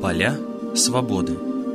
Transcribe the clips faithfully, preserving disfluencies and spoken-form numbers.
Поля свободы.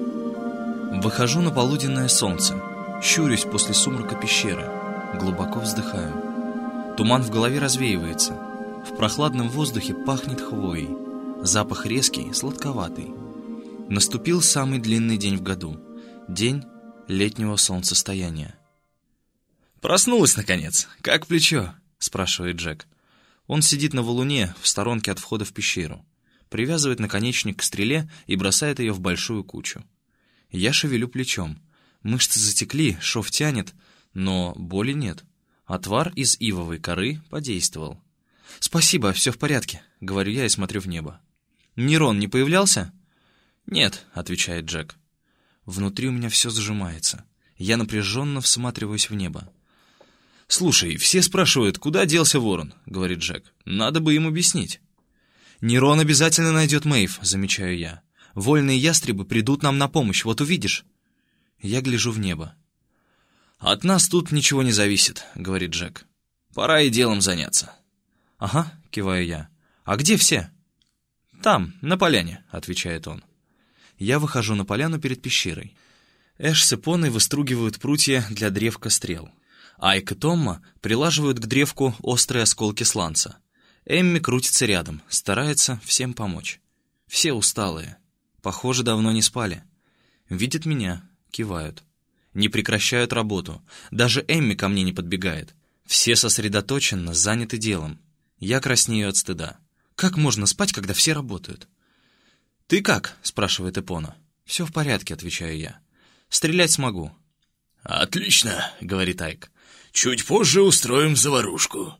Выхожу на полуденное солнце, щурюсь после сумрака пещеры, глубоко вздыхаю. Туман в голове развеивается, в прохладном воздухе пахнет хвоей, запах резкий, сладковатый. Наступил самый длинный день в году, день летнего солнцестояния. «Проснулась, наконец! Как плечо?» — спрашивает Джек. Он сидит на валуне в сторонке от входа в пещеру, привязывает наконечник к стреле и бросает ее в большую кучу. Я шевелю плечом. Мышцы затекли, шов тянет, но боли нет. Отвар из ивовой коры подействовал. «Спасибо, все в порядке», — говорю я и смотрю в небо. «Нерон не появлялся?» «Нет», — отвечает Джек. Внутри у меня все сжимается. Я напряженно всматриваюсь в небо. «Слушай, все спрашивают, куда делся ворон?» — говорит Джек. «Надо бы им объяснить». «Нерон обязательно найдет Мэйв», — замечаю я. «Вольные ястребы придут нам на помощь, вот увидишь». Я гляжу в небо. «От нас тут ничего не зависит», — говорит Джек. «Пора и делом заняться». «Ага», — киваю я. «А где все?» «Там, на поляне», — отвечает он. Я выхожу на поляну перед пещерой. Эш с Эпоной выстругивают прутья для древка стрел. Айк и Томма прилаживают к древку острые осколки сланца. Эмми крутится рядом, старается всем помочь. Все усталые. Похоже, давно не спали. Видят меня, кивают. Не прекращают работу. Даже Эмми ко мне не подбегает. Все сосредоточенно заняты делом. Я краснею от стыда. Как можно спать, когда все работают? «Ты как?» — спрашивает Эпона. «Все в порядке», — отвечаю я. «Стрелять смогу». «Отлично», — говорит Айк. «Чуть позже устроим заварушку».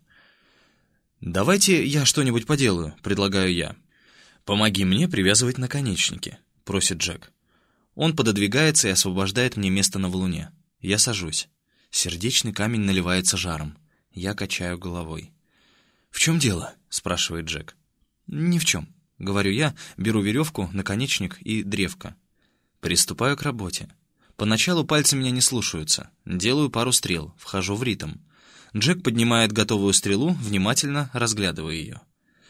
«Давайте я что-нибудь поделаю», — предлагаю я. «Помоги мне привязывать наконечники», — просит Джек. Он пододвигается и освобождает мне место на валуне. Я сажусь. Сердечный камень наливается жаром. Я качаю головой. «В чем дело?» — спрашивает Джек. «Ни в чем», — говорю я, беру веревку, наконечник и древко. Приступаю к работе. Поначалу пальцы меня не слушаются. Делаю пару стрел, вхожу в ритм. Джек поднимает готовую стрелу, внимательно разглядывая ее.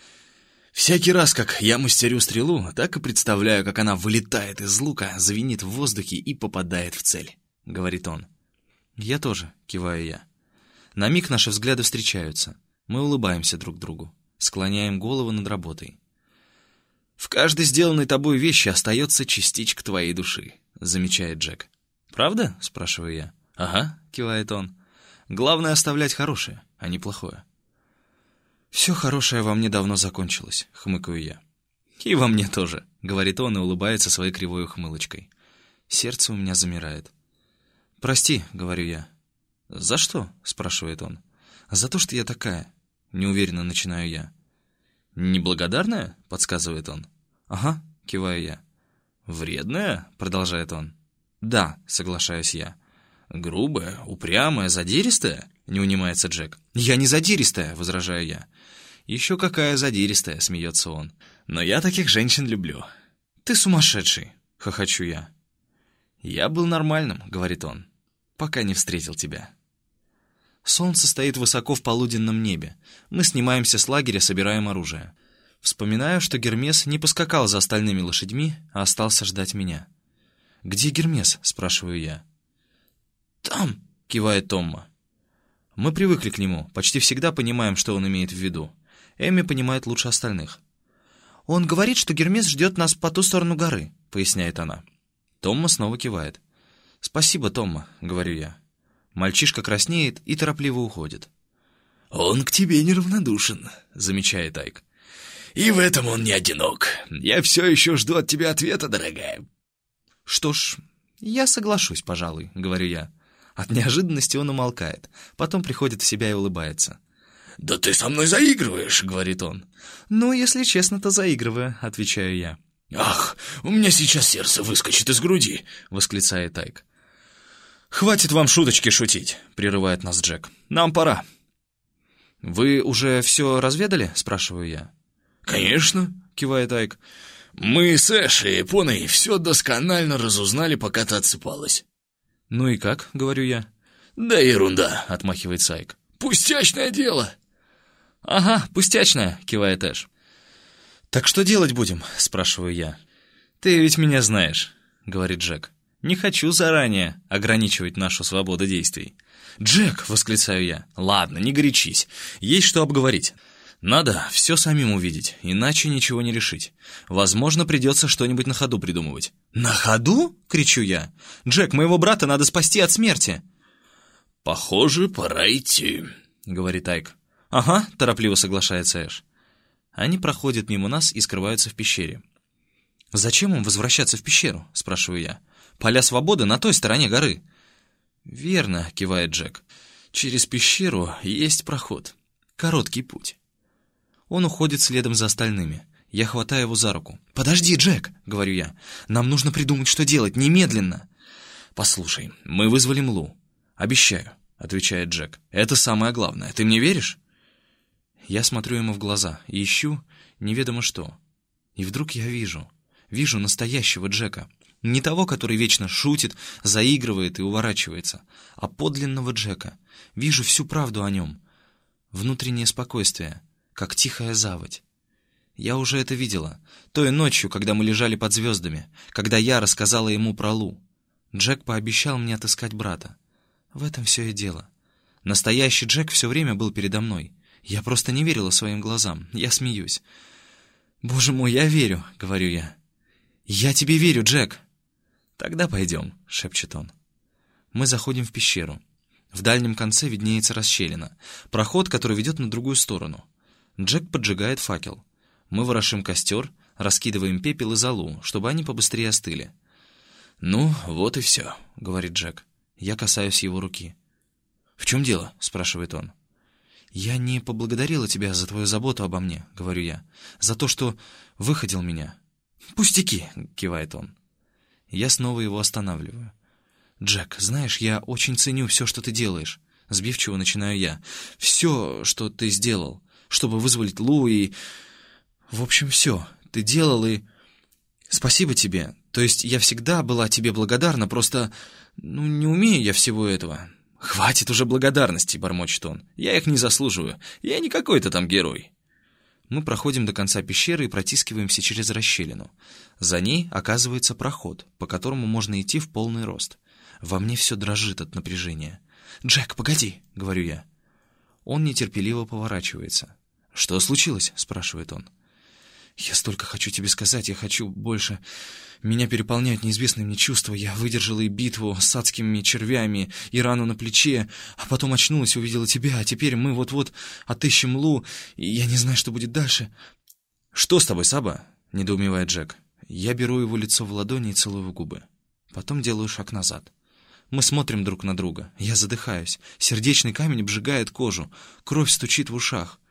«Всякий раз, как я мастерю стрелу, так и представляю, как она вылетает из лука, звенит в воздухе и попадает в цель», — говорит он. «Я тоже», — киваю я. На миг наши взгляды встречаются. Мы улыбаемся друг другу, склоняем голову над работой. «В каждой сделанной тобой вещи остается частичка твоей души», — замечает Джек. «Правда?» — спрашиваю я. «Ага», — кивает он. «Главное оставлять хорошее, а не плохое». «Все хорошее во мне давно закончилось», — хмыкаю я. «И во мне тоже», — говорит он и улыбается своей кривой ухмылочкой. Сердце у меня замирает. «Прости», — говорю я. «За что?» — спрашивает он. «За то, что я такая», — неуверенно начинаю я. «Неблагодарная?» — подсказывает он. «Ага», — киваю я. «Вредная?» — продолжает он. «Да», — соглашаюсь я. «Грубая, упрямая, задиристая?» — не унимается Джек. «Я не задиристая», — возражаю я. «Еще какая задиристая», — смеется он. «Но я таких женщин люблю». «Ты сумасшедший», — хохочу я. «Я был нормальным», — говорит он, — «пока не встретил тебя». Солнце стоит высоко в полуденном небе. Мы снимаемся с лагеря, собираем оружие. Вспоминаю, что Гермес не поскакал за остальными лошадьми, а остался ждать меня. «Где Гермес?» — спрашиваю я. «Там», — кивает Томма. Мы привыкли к нему, почти всегда понимаем, что он имеет в виду. Эмми понимает лучше остальных. «Он говорит, что Гермес ждет нас по ту сторону горы», — поясняет она. Томма снова кивает. «Спасибо, Томма», — говорю я. Мальчишка краснеет и торопливо уходит. «Он к тебе неравнодушен», — замечает Айк. «И в этом он не одинок. Я все еще жду от тебя ответа, дорогая». «Что ж, я соглашусь, пожалуй», — говорю я. От неожиданности он умолкает, потом приходит в себя и улыбается. «Да ты со мной заигрываешь», — говорит он. «Ну, если честно, то заигрываю», — отвечаю я. «Ах, у меня сейчас сердце выскочит из груди», — восклицает Айк. «Хватит вам шуточки шутить», — прерывает нас Джек. «Нам пора». «Вы уже все разведали?» — спрашиваю я. «Конечно», — кивает Айк. «Мы с Эш и Эпоной все досконально разузнали, пока ты отсыпалась». «Ну и как?» — говорю я. «Да ерунда», — отмахивает Айк. «Пустячное дело». «Ага, пустячное», — кивает Эш. «Так что делать будем?» — спрашиваю я. «Ты ведь меня знаешь», — говорит Джек. «Не хочу заранее ограничивать нашу свободу действий». «Джек!» — восклицаю я. «Ладно, не горячись. Есть что обговорить. Надо все самим увидеть, иначе ничего не решить. Возможно, придется что-нибудь на ходу придумывать». «На ходу?» — кричу я. «Джек, моего брата надо спасти от смерти». «Похоже, пора идти», — говорит Айк. «Ага», — торопливо соглашается Эш. Они проходят мимо нас и скрываются в пещере. «Зачем им возвращаться в пещеру?» — спрашиваю я. «Поля свободы на той стороне горы». «Верно», — кивает Джек. «Через пещеру есть проход. Короткий путь». Он уходит следом за остальными. Я хватаю его за руку. «Подожди, Джек!» — говорю я. «Нам нужно придумать, что делать, немедленно!» «Послушай, мы вызвали Млу. Обещаю», — отвечает Джек. «Это самое главное. Ты мне веришь?» Я смотрю ему в глаза и ищу неведомо что. И вдруг я вижу. Вижу настоящего Джека. Не того, который вечно шутит, заигрывает и уворачивается, а подлинного Джека. Вижу всю правду о нем. Внутреннее спокойствие, как тихая заводь. Я уже это видела. Той ночью, когда мы лежали под звездами, когда я рассказала ему про Лу. Джек пообещал мне отыскать брата. В этом все и дело. Настоящий Джек все время был передо мной. Я просто не верила своим глазам. Я смеюсь. «Боже мой, я верю», — говорю я. «Я тебе верю, Джек». «Тогда пойдем», — шепчет он. Мы заходим в пещеру. В дальнем конце виднеется расщелина. Проход, который ведет на другую сторону. Джек поджигает факел. Мы ворошим костер, раскидываем пепел и золу, чтобы они побыстрее остыли. «Ну, вот и все», — говорит Джек. Я касаюсь его руки. «В чем дело?» — спрашивает он. «Я не поблагодарила тебя за твою заботу обо мне», — говорю я. «За то, что выходил меня». «Пустяки», — кивает он. Я снова его останавливаю. «Джек, знаешь, я очень ценю все, что ты делаешь», — сбивчиво начинаю я. «Все, что ты сделал, чтобы вызволить Лу и... В общем, все. Ты делал и... Спасибо тебе. То есть я всегда была тебе благодарна, просто... Ну, не умею я всего этого». «Хватит уже благодарностей», — бормочет он. «Я их не заслуживаю. Я не какой-то там герой». Мы проходим до конца пещеры и протискиваемся через расщелину. За ней оказывается проход, по которому можно идти в полный рост. Во мне все дрожит от напряжения. «Джек, погоди», — говорю я. Он нетерпеливо поворачивается. «Что случилось?» — спрашивает он. «Я столько хочу тебе сказать, я хочу больше. Меня переполняют неизвестные мне чувства. Я выдержала и битву с адскими червями, и рану на плече, а потом очнулась и увидела тебя, а теперь мы вот-вот отыщем Лу, и я не знаю, что будет дальше». «Что с тобой, Саба?» — недоумевает Джек. Я беру его лицо в ладони и целую в губы. Потом делаю шаг назад. Мы смотрим друг на друга. Я задыхаюсь. Сердечный камень обжигает кожу. Кровь стучит в ушах.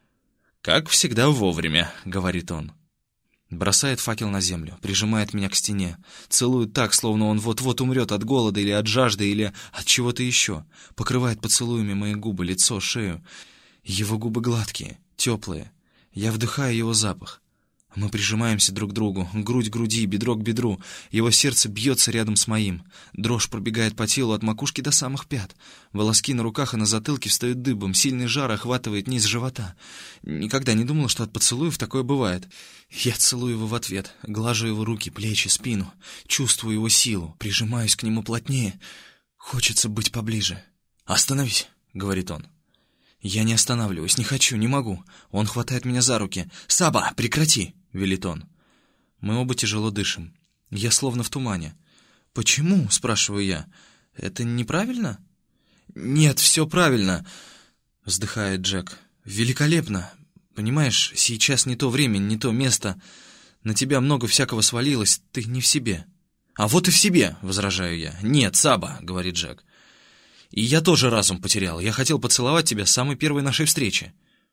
«Как всегда вовремя», — говорит он. Бросает факел на землю, прижимает меня к стене, целует так, словно он вот-вот умрет от голода или от жажды, или от чего-то еще. Покрывает поцелуями мои губы, лицо, шею. Его губы гладкие, теплые. Я вдыхаю его запах. Мы прижимаемся друг к другу, грудь к груди, бедро к бедру. Его сердце бьется рядом с моим. Дрожь пробегает по телу от макушки до самых пят. Волоски на руках и на затылке встают дыбом. Сильный жар охватывает низ живота. Никогда не думала, что от поцелуев такое бывает. Я целую его в ответ, глажу его руки, плечи, спину. Чувствую его силу, прижимаюсь к нему плотнее. Хочется быть поближе. «Остановись», — говорит он. Я не останавливаюсь, не хочу, не могу. Он хватает меня за руки. «Саба, прекрати!» — велит он. Мы оба тяжело дышим. Я словно в тумане. «Почему?» — спрашиваю я. «Это неправильно?» «Нет, все правильно», — вздыхает Джек. «Великолепно. Понимаешь, сейчас не то время, не то место. На тебя много всякого свалилось, ты не в себе». «А вот и в себе», — возражаю я. «Нет, Саба», — говорит Джек. «И я тоже разум потерял. Я хотел поцеловать тебя с самой первой нашей встречи».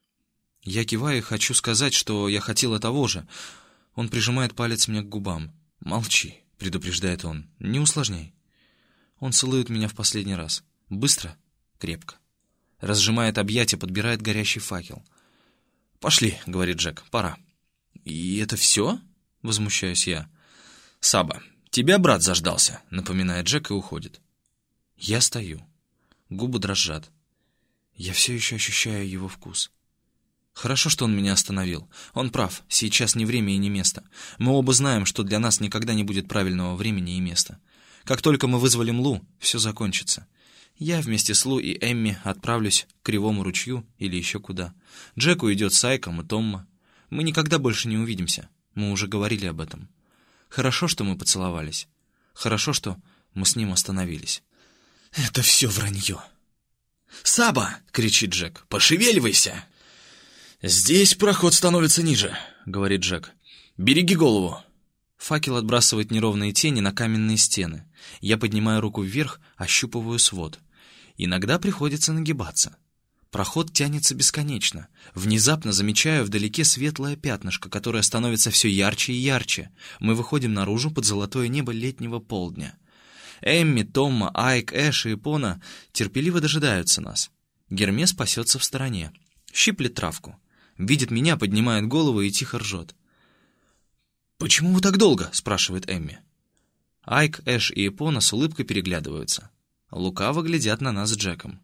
Я киваю и хочу сказать, что я хотела того же. Он прижимает палец мне к губам. «Молчи», — предупреждает он, — «не усложняй». Он целует меня в последний раз. Быстро, крепко. Разжимает объятия, подбирает горящий факел. «Пошли», — говорит Джек, — «пора». «И это все?» — возмущаюсь я. «Саба, тебя брат заждался», — напоминает Джек и уходит. Я стою. Губы дрожат. Я все еще ощущаю его вкус. Хорошо, что он меня остановил. Он прав, сейчас не время и не место. Мы оба знаем, что для нас никогда не будет правильного времени и места. Как только мы вызволим Лу, все закончится. Я вместе с Лу и Эмми отправлюсь к Кривому ручью или еще куда. Джек уйдет с Айком и Томма. Мы никогда больше не увидимся. Мы уже говорили об этом. Хорошо, что мы поцеловались. Хорошо, что мы с ним остановились. Это все вранье. «Саба!» — кричит Джек. «Пошевеливайся!» «Здесь проход становится ниже», — говорит Джек. «Береги голову». Факел отбрасывает неровные тени на каменные стены. Я поднимаю руку вверх, ощупываю свод. Иногда приходится нагибаться. Проход тянется бесконечно. Внезапно замечаю вдалеке светлое пятнышко, которое становится все ярче и ярче. Мы выходим наружу под золотое небо летнего полдня. Эмми, Томма, Айк, Эш и Эпона терпеливо дожидаются нас. Гермес пасется в стороне, щиплет травку. Видит меня, поднимает голову и тихо ржет. «Почему вы так долго?» — спрашивает Эмми. Айк, Эш и Эпона с улыбкой переглядываются. Лукаво глядят на нас с Джеком.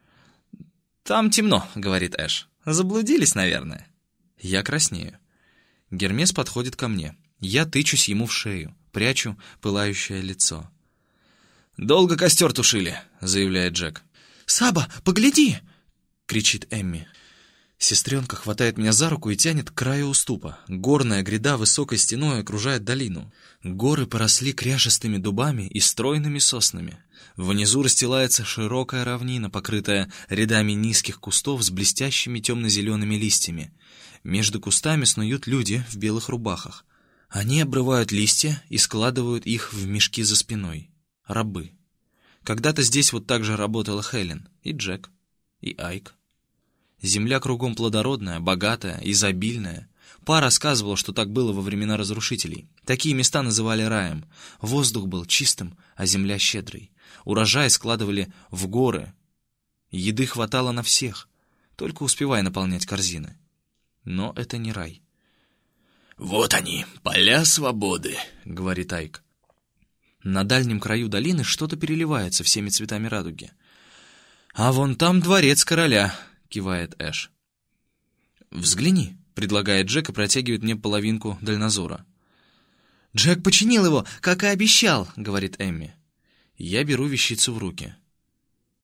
«Там темно», — говорит Эш. «Заблудились, наверное». Я краснею. Гермес подходит ко мне. Я тычусь ему в шею, прячу пылающее лицо. «Долго костер тушили», — заявляет Джек. «Саба, погляди!» — кричит Эмми. Сестренка хватает меня за руку и тянет к краю уступа. Горная гряда высокой стеной окружает долину. Горы поросли кряжестыми дубами и стройными соснами. Внизу расстилается широкая равнина, покрытая рядами низких кустов с блестящими темно-зелеными листьями. Между кустами снуют люди в белых рубахах. Они обрывают листья и складывают их в мешки за спиной. Рабы. Когда-то здесь вот так же работала Хелен, и Джек, и Айк. Земля кругом плодородная, богатая, изобильная. Па рассказывала, что так было во времена разрушителей. Такие места называли раем. Воздух был чистым, а земля щедрой. Урожай складывали в горы. Еды хватало на всех, только успевай наполнять корзины. Но это не рай. «Вот они, поля свободы», — говорит Айк. На дальнем краю долины что-то переливается всеми цветами радуги. «А вон там дворец короля», — кивает Эш. «Взгляни», — предлагает Джек и протягивает мне половинку дальнозора. «Джек починил его, как и обещал», — говорит Эмми. Я беру вещицу в руки.